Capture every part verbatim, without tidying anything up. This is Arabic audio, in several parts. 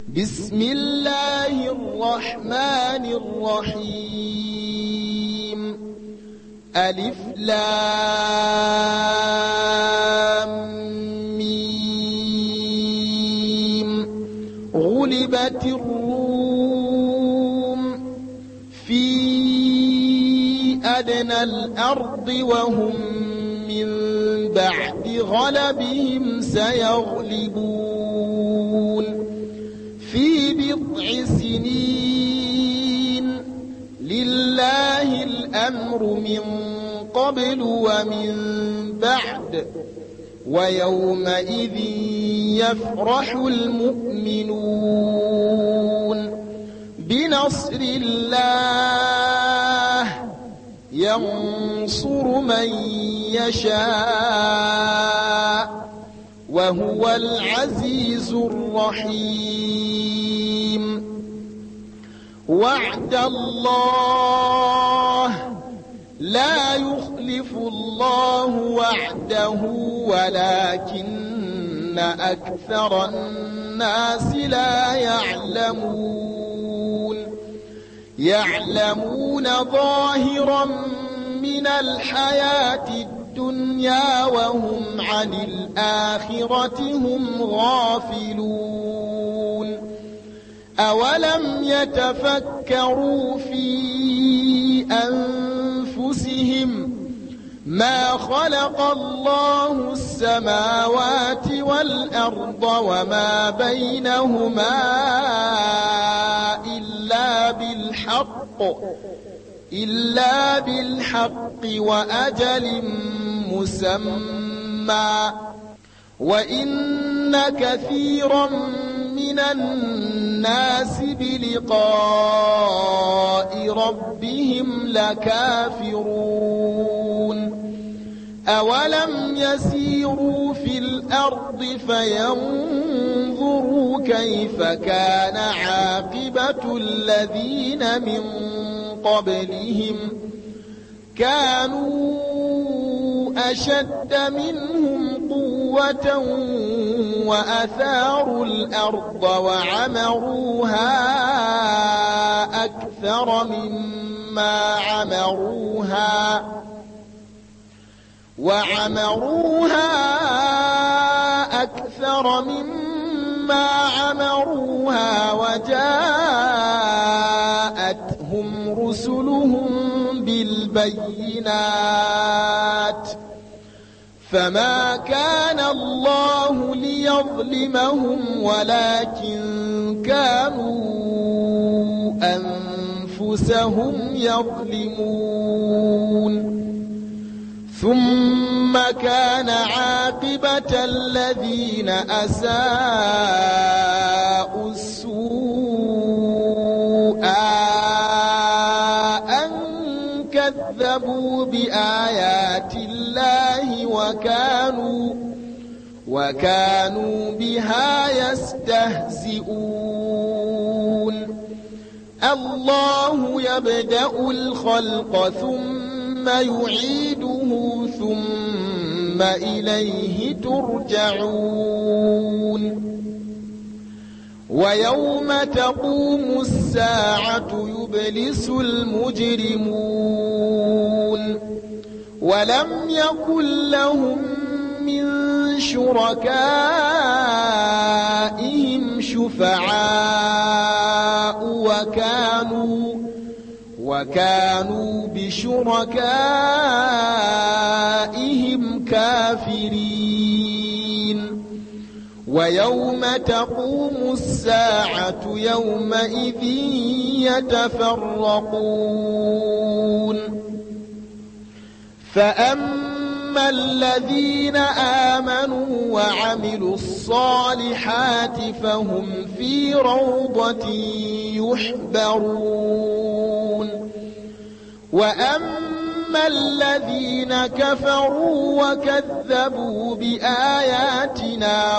بسم الله الرحمن الرحيم ألف لام ميم غلبت الروم في أدنى الأرض وهم من بعد غلبهم سيغلبون في بضع سنين لله الأمر من قبل ومن بعد ويومئذ يفرح المؤمنون بنصر الله ينصر من يشاء وهو العزيز الرحيم وعد الله لا يخلف الله وعده ولكن أكثر الناس لا يعلمون يعلمون ظاهرا من الحياة الدنيا وهم عن الآخرة هم غافلون أولم يتفكروا في أنفسهم ما خلق الله السماوات والأرض وما بينهما إلا بالحق إلا بالحق وأجل مسمى وإن كثيرا من الناس بلقاء ربهم لكافرون أولم يسيروا في الأرض فينظروا كيف كان عاقبة الذين من قبلهم كانوا أشد منهم قوة وأثاروا الأرض وعمروها أكثر مما عمروها وعمروها أكثر مما عمروها وجاءتهم رسلهم بالبينات فما كان الله ليظلمهم ولكن كانوا أنفسهم يظلمون ثم كان عاقبة الذين أساءوا السوء أن كذبوا بآيات الله وكانوا وكانوا بها يستهزئون الله يبدأ الخلق ثم يعيده ثم إليه ترجعون ويوم تقوم الساعة يبلس المجرمون ولم يكن لهم من شركائهم شفعاء وكانوا وكانوا بشركائهم كافرين ويوم تقوم الساعة يومئذ يتفرقون فأما الذين آمنوا وعملوا الصالحات فهم في روضة يحبرون وأما الذين كفروا وكذبوا بآياتنا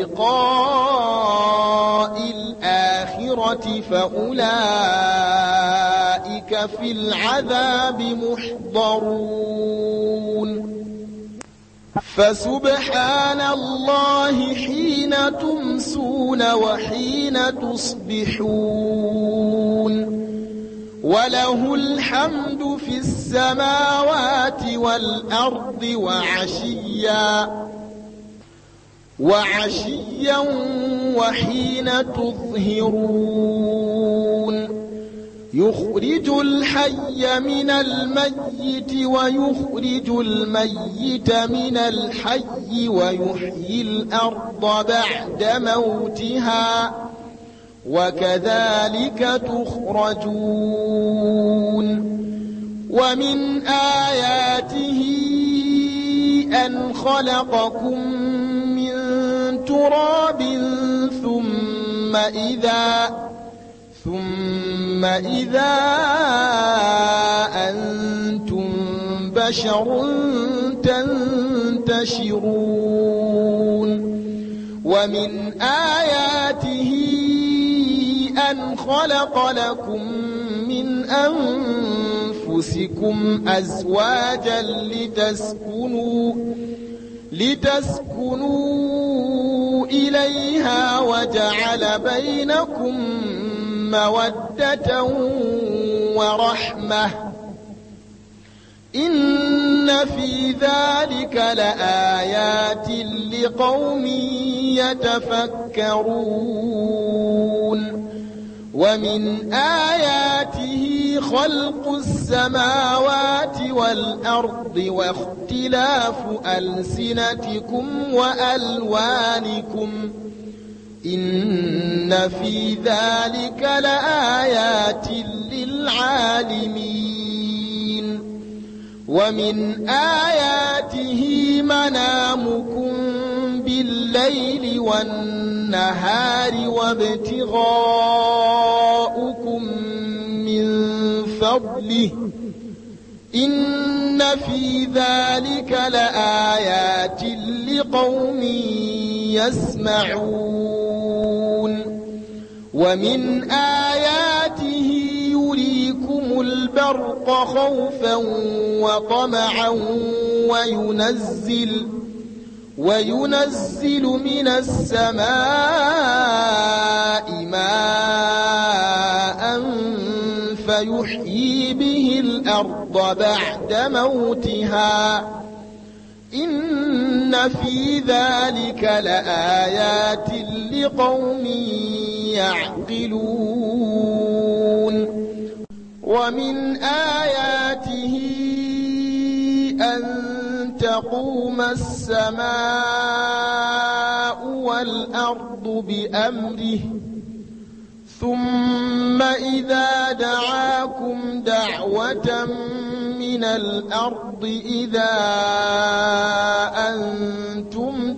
ولقاء الآخرة فأولئك في العذاب محضرون فسبحان الله حين تمسون وحين تصبحون وله الحمد في السماوات والأرض وعشيا وعشيا وحين تظهرون يخرج الحي من الميت ويخرج الميت من الحي ويحيي الأرض بعد موتها وكذلك تخرجون ومن آياته أن خلقكم من تراب ثم إذا ثم إذا أنتم بشر تنتشرون ومن آياته أن خلق لكم من أنفسكم أزواجا لتسكنوا لتسكنوا إليها وجعل بينكم مودة ورحمة إن في ذلك لآيات لقوم يتفكرون ومن آياته خلق السماوات والأرض واختلاف ألسنتكم وألوانكم إن في ذلك لآيات للعالمين ومن آياته منامكم بالليل والنهار وابتغاؤكم من فضله إن في ذلك لآيات لقوم يسمعون ومن آياته يريكم البرق خوفا وطمعا وينزل وينزل من السماء ماء فيحيي به الأرض بعد موتها إن في ذلك لآيات لقوم يعقلون ومن آياته أن تقوم السماء والأرض بأمره ثم إذا دعاكم دعوة من الأرض إذا أنتم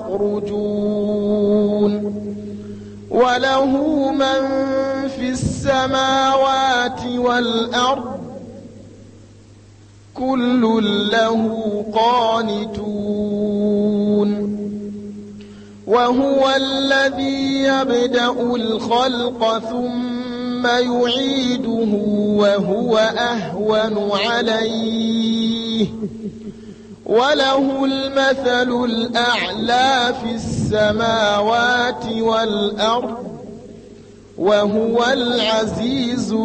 تخرجون وله من في السماوات والأرض كل له قانتون وهو الذي يبدأ الخلق ثم يعيده وهو أهون عليه وله المثل الأعلى في السماوات والأرض وهو العزيز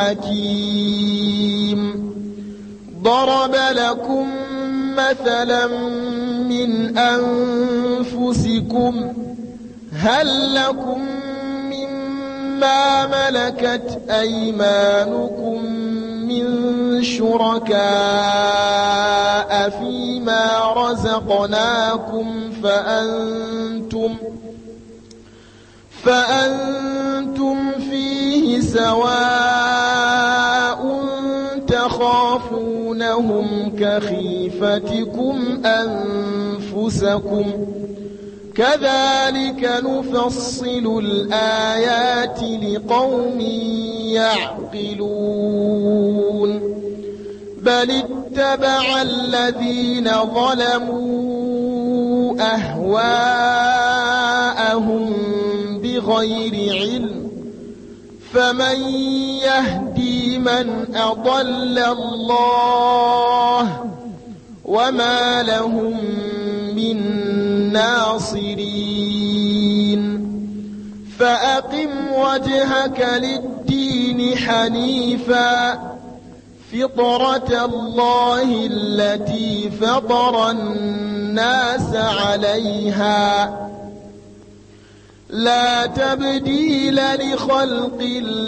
الحكيم ضرب لكم مثلا من أنفسكم هل لكم مما ملكت أيمانكم من شركاء فيما رزقناكم فأنتم فأنتم فيه سواء تخافونهم كخيفتكم أنفسكم كذلك نفصل الآيات لقوم يعقلون بل اتبع الذين ظلموا أهواءهم بغير علم فمن يهدي من أضل الله وما لهم من ناصرين فأقم وجهك للدين حنيفا فطرة الله التي فطر الناس عليها لا تبديل لخلق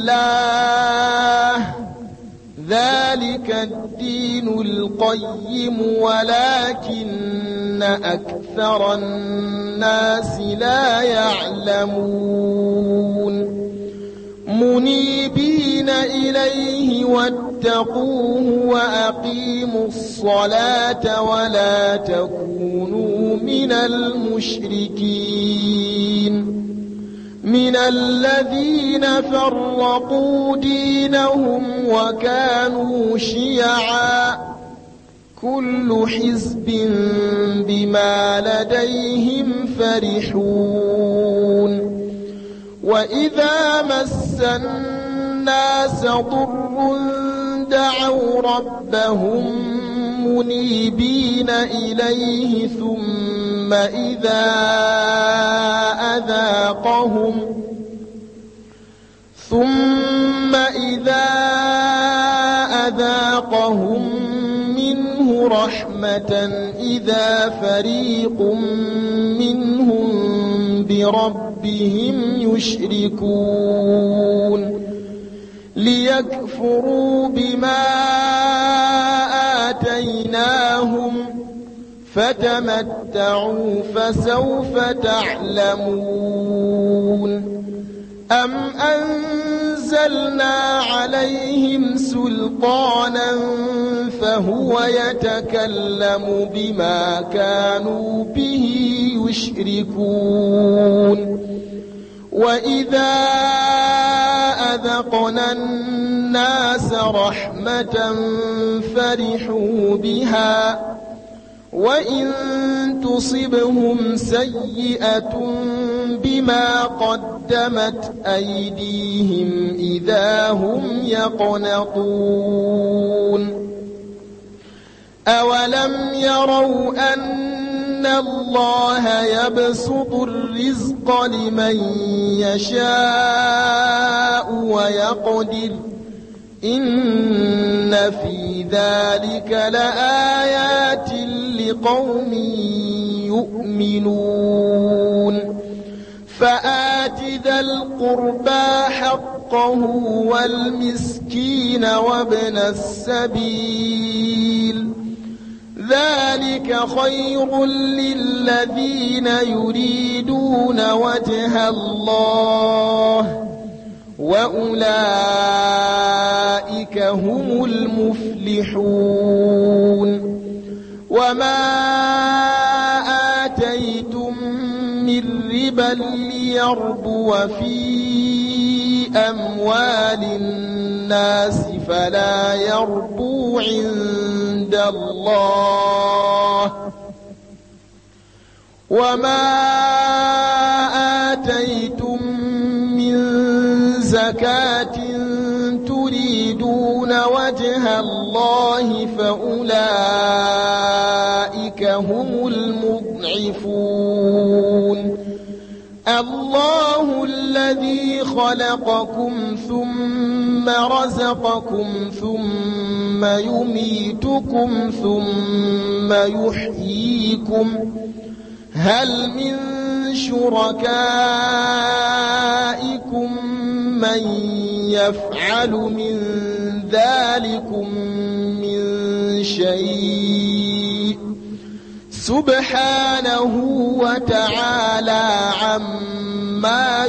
الله ذلك الدين القيم ولكن أكثر الناس لا يعلمون منيبين إليه واتقوه وأقيموا الصلاة ولا تكونوا من المشركين من الذين فرقوا دينهم وكانوا شيعا كل حزب بما لديهم فرحون وإذا مس الناس ضر دعوا ربهم منيبين إليه ثم إذا أذاقهم ثم إذا أذاقهم منه رحمة إذا فريق منهم بربهم يشركون ليكفروا بما آتيناهم فتمتعوا فسوف تعلمون أم أنزلنا عليهم سلطانا فهو يتكلم بما كانوا به يشركون وإذا أذقنا الناس رحمة فرحوا بها وإن تصبهم سيئة بما قدمت أيديهم إذا هم يقنطون أولم يروا أن الله يبسط الرزق لمن يشاء ويقدر إن في ذلك لآيات لقوم يؤمنون فآت ذا القربى حقه والمسكين وابن السبيل ذلك خير للذين يريدون وجه الله وأولئك هم المفلحون وما آتيتم من ربا ليربو في أموال الناس فلا يربو عند الله وما آتيتم من زكاة تريدون وجه الله فأولئك هم المضعفون الله الذي خلقكم ثم رزقكم ثم يميتكم ثم يحييكم هل من شركائكم من يفعل من ذلكم من شيء سبحانه وتعالى عما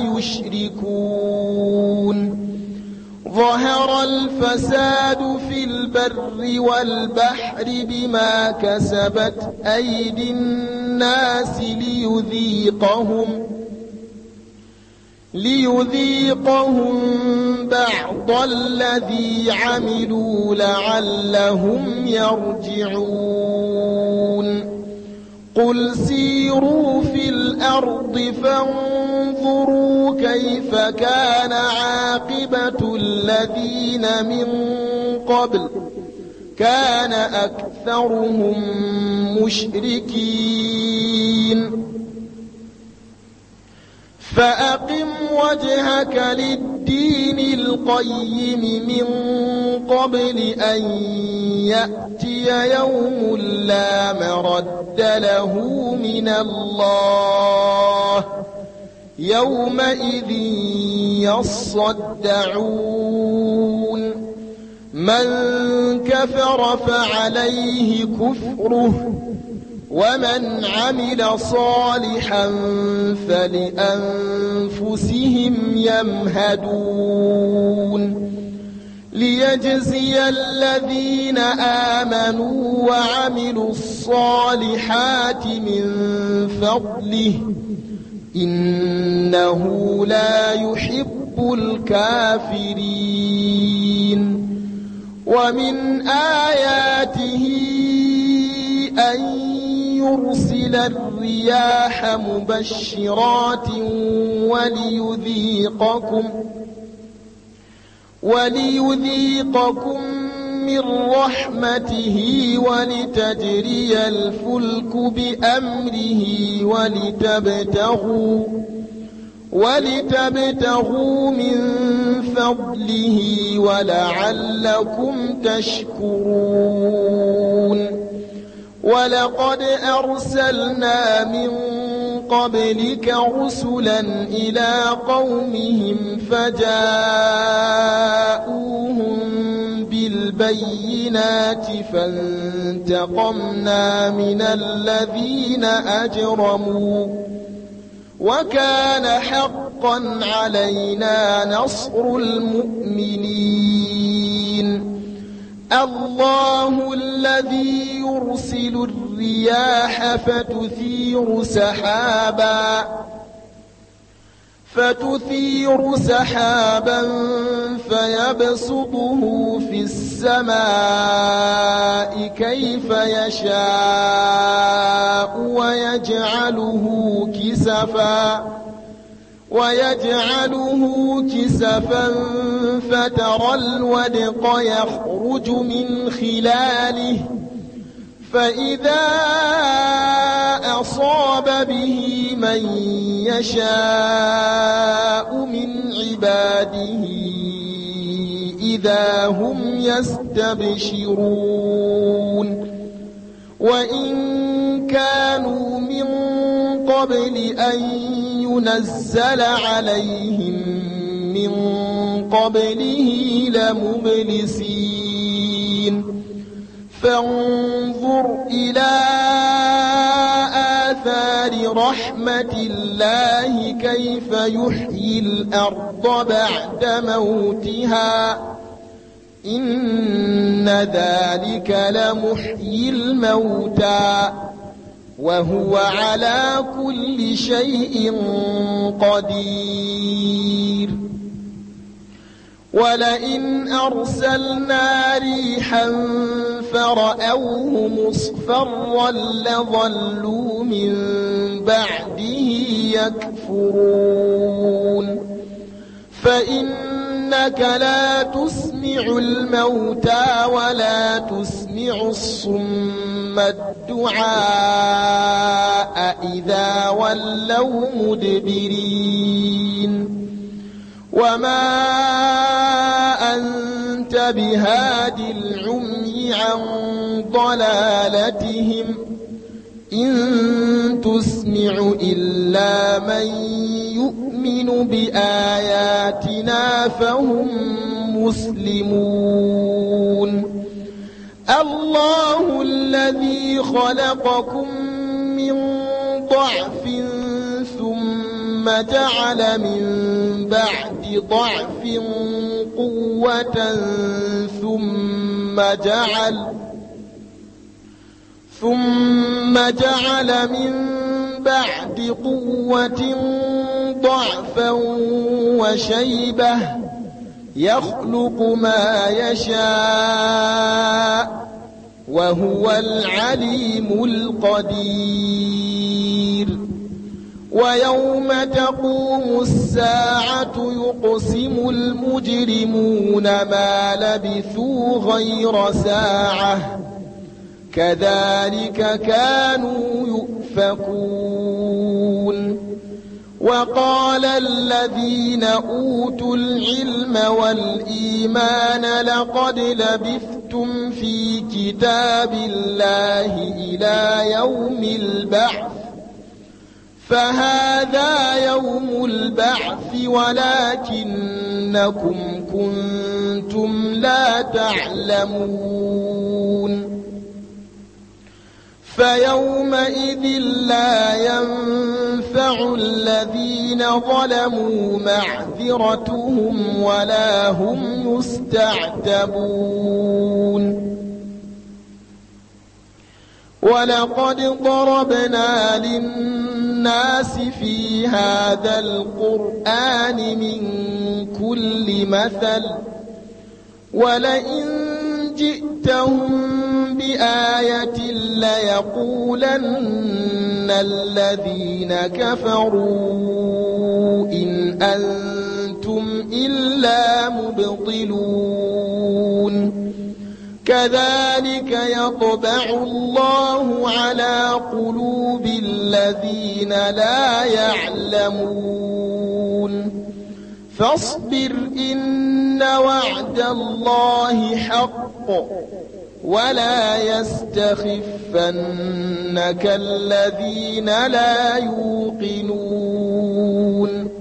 يشركون ظهر الفساد في البر والبحر بما كسبت أيدي الناس ليذيقهم ليذيقهم بعض الذي عملوا لعلهم يرجعون قل سيروا في الأرض فانظروا كيف كان عاقبة الذين من قبل كان أكثرهم مشركين فأقم وجهك للدين القيم من قبل أن يأتي يوم لا مرد له من الله يومئذ يصدعون من كفر فعليه كفره ومن عمل صالحا فلأنفسهم يمهدون ليجزي الذين آمنوا وعملوا الصالحات من فضله إنه لا يحب الكافرين ومن آياته أن يرسل الرياح مبشرات وليذيقكم وليذيقكم من رحمته ولتجري الفلك بأمره ولتبتغوا ولتبتغوا من فضله ولعلكم تشكرون ولقد أرسلنا من قبلك رسلا إلى قومهم فجاءوهم بالبينات فانتقمنا من الذين أجرموا وكان حقا علينا نصر المؤمنين الله الذي يرسل الرياح فتثير سحابا فتثير سحابا فيبسطه في السماء كيف يشاء ويجعله كسفا ويجعله كسفا فترى الودق يخرج من خلاله فإذا أصاب به من يشاء من عباده إذا هم يستبشرون وإن كانوا من قبل أن ينزل عليهم من قبله لمبلسين فانظر إلى آثار رحمة الله كيف يحيي الأرض بعد موتها إن ذلك لمحيي الموتى وهو على كل شيء قدير ولئن أرسلنا ريحا فرأوه مصفرا لظلوا من بعده يكفرون فإنك لا تسمع الموتى ولا تسمع الصم الدعاء إذا ولوا مدبرين وما أنت بهاد العمي عن ضلالتهم إن تسمع إلا من يؤمن بآياتنا فهم مسلمون الله الذي خلقكم من ضعف ثم جعل من بعد ضعف قوة ثم جعل ثم جعل من بعد قوة ضعفا وشيبة يخلق ما يشاء وهو العليم القدير ويوم تقوم الساعة يقسم المجرمون ما لبثوا غير ساعة كذلك كانوا يؤفكون. وقال الذين أوتوا العلم والإيمان لقد لبثتم في كتاب الله إلى يوم البعث فهذا يوم البعث ولكنكم كنتم لا تعلمون. فيومئذ لا ينفع الذين ظلموا معذرتهم ولا هم يستعتبون. ولقد ضربنا للناس في هذا القرآن من كل مثل ولئن جئتهم بآية ليقولن الذين كفروا إن أنتم إلا مبطلون. كذلك يطبع الله على قلوب الذين لا يعلمون. فاصبر إن وعد الله حق ولا يستخفنك الذين لا يوقنون.